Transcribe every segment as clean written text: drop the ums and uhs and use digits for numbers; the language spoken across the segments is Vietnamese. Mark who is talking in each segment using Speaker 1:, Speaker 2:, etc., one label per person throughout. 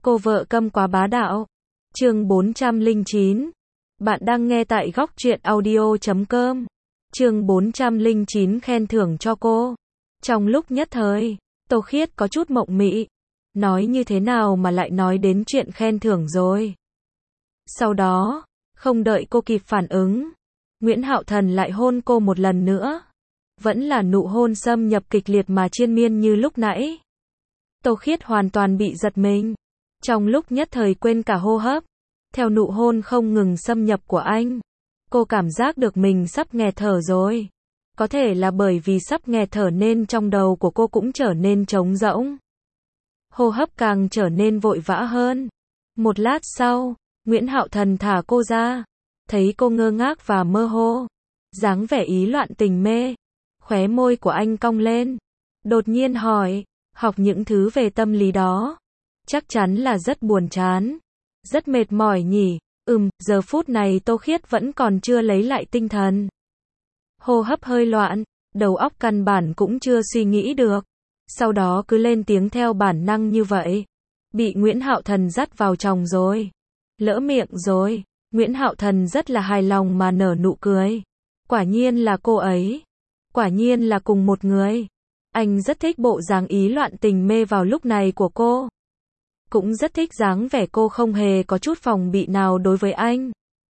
Speaker 1: Cô vợ câm quá bá đạo. Chương 409. Bạn đang nghe tại góc truyện audio.com. Chương 409 khen thưởng cho cô. Trong lúc nhất thời, Tô Khiết có chút mộng mị. Nói như thế nào mà lại nói đến chuyện khen thưởng rồi. Sau đó, không đợi cô kịp phản ứng, Nguyễn Hạo Thần lại hôn cô một lần nữa. Vẫn là nụ hôn xâm nhập kịch liệt mà triền miên như lúc nãy. Tô Khiết hoàn toàn bị giật mình. Trong lúc nhất thời quên cả hô hấp. Theo nụ hôn không ngừng xâm nhập của anh, cô cảm giác được mình sắp nghẹt thở rồi. Có thể là bởi vì sắp nghẹt thở nên trong đầu của cô cũng trở nên trống rỗng. Hô hấp càng trở nên vội vã hơn. Một lát sau, Nguyễn Hạo Thần thả cô ra. Thấy cô ngơ ngác và mơ hồ, dáng vẻ ý loạn tình mê. Khóe môi của anh cong lên. Đột nhiên hỏi, học những thứ về tâm lý đó. Chắc chắn là rất buồn chán. Rất mệt mỏi nhỉ. Giờ phút này Tô Khiết vẫn còn chưa lấy lại tinh thần. Hô hấp hơi loạn, đầu óc căn bản cũng chưa suy nghĩ được. Sau đó cứ lên tiếng theo bản năng như vậy. Bị Nguyễn Hạo Thần dắt vào chồng rồi. Lỡ miệng rồi. Nguyễn Hạo Thần rất là hài lòng mà nở nụ cười. Quả nhiên là cô ấy. Quả nhiên là cùng một người. Anh rất thích bộ dáng ý loạn tình mê vào lúc này của cô. Cũng rất thích dáng vẻ cô không hề có chút phòng bị nào đối với anh.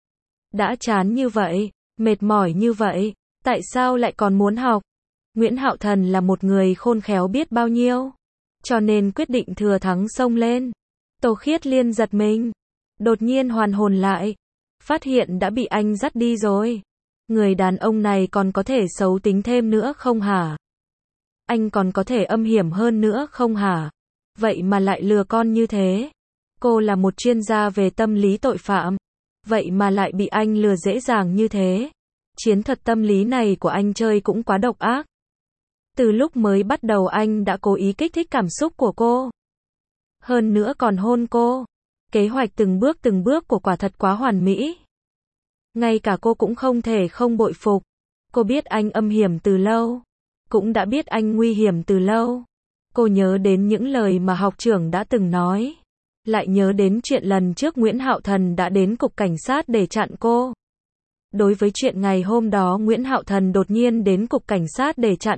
Speaker 1: Đã chán như vậy, mệt mỏi như vậy, tại sao lại còn muốn học? Nguyễn Hạo Thần là một người khôn khéo biết bao nhiêu. Cho nên quyết định thừa thắng xông lên. Tô Khiết liên giật mình. Đột nhiên hoàn hồn lại. Phát hiện đã bị anh dắt đi rồi. Người đàn ông này còn có thể xấu tính thêm nữa không hả? Anh còn có thể âm hiểm hơn nữa không hả? Vậy mà lại lừa con như thế. Cô là một chuyên gia về tâm lý tội phạm. Vậy mà lại bị anh lừa dễ dàng như thế. Chiến thuật tâm lý này của anh chơi cũng quá độc ác. Từ lúc mới bắt đầu anh đã cố ý kích thích cảm xúc của cô. Hơn nữa còn hôn cô. Kế hoạch từng bước của quả thật quá hoàn mỹ. Ngay cả cô cũng không thể không bội phục. Cô biết anh âm hiểm từ lâu. Cũng đã biết anh nguy hiểm từ lâu. Cô nhớ đến những lời mà học trưởng đã từng nói. Lại nhớ đến chuyện lần trước Nguyễn Hạo Thần đã đến cục cảnh sát để chặn cô. Đối với chuyện ngày hôm đó Nguyễn Hạo Thần đột nhiên đến cục cảnh sát để chặn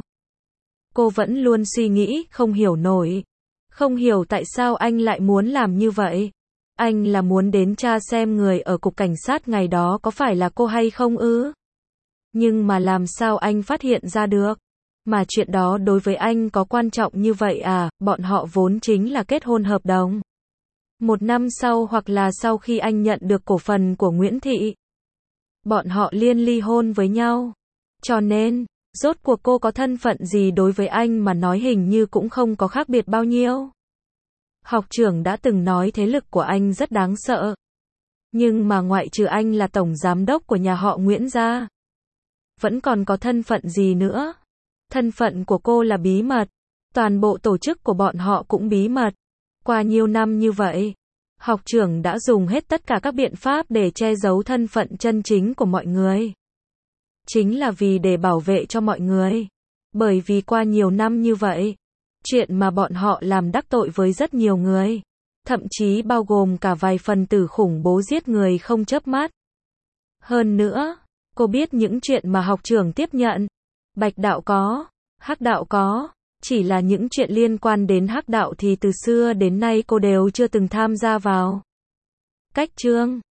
Speaker 1: cô vẫn luôn suy nghĩ không hiểu nổi. Không hiểu tại sao anh lại muốn làm như vậy. Anh là muốn đến tra xem người ở cục cảnh sát ngày đó có phải là cô hay không ư? Nhưng mà làm sao anh phát hiện ra được? Mà chuyện đó đối với anh có quan trọng như vậy à? Bọn họ vốn chính là kết hôn hợp đồng. 1 năm sau hoặc là sau khi anh nhận được cổ phần của Nguyễn Thị, bọn họ ly hôn với nhau. Cho nên, rốt cuộc cô có thân phận gì đối với anh mà nói hình như cũng không có khác biệt bao nhiêu. Học trưởng đã từng nói thế lực của anh rất đáng sợ. Nhưng mà ngoại trừ anh là tổng giám đốc của nhà họ Nguyễn gia, vẫn còn có thân phận gì nữa? Thân phận của cô là bí mật. Toàn bộ tổ chức của bọn họ cũng bí mật. Qua nhiều năm như vậy, học trưởng đã dùng hết tất cả các biện pháp để che giấu thân phận chân chính của mọi người. Chính là vì để bảo vệ cho mọi người. Bởi vì qua nhiều năm như vậy, chuyện mà bọn họ làm đắc tội với rất nhiều người. Thậm chí bao gồm cả vài phần tử khủng bố giết người không chớp mắt. Hơn nữa, cô biết những chuyện mà học trưởng tiếp nhận. Bạch đạo có, hắc đạo có. Chỉ là những chuyện liên quan đến hắc đạo thì từ xưa đến nay cô đều chưa từng tham gia vào. Cách chương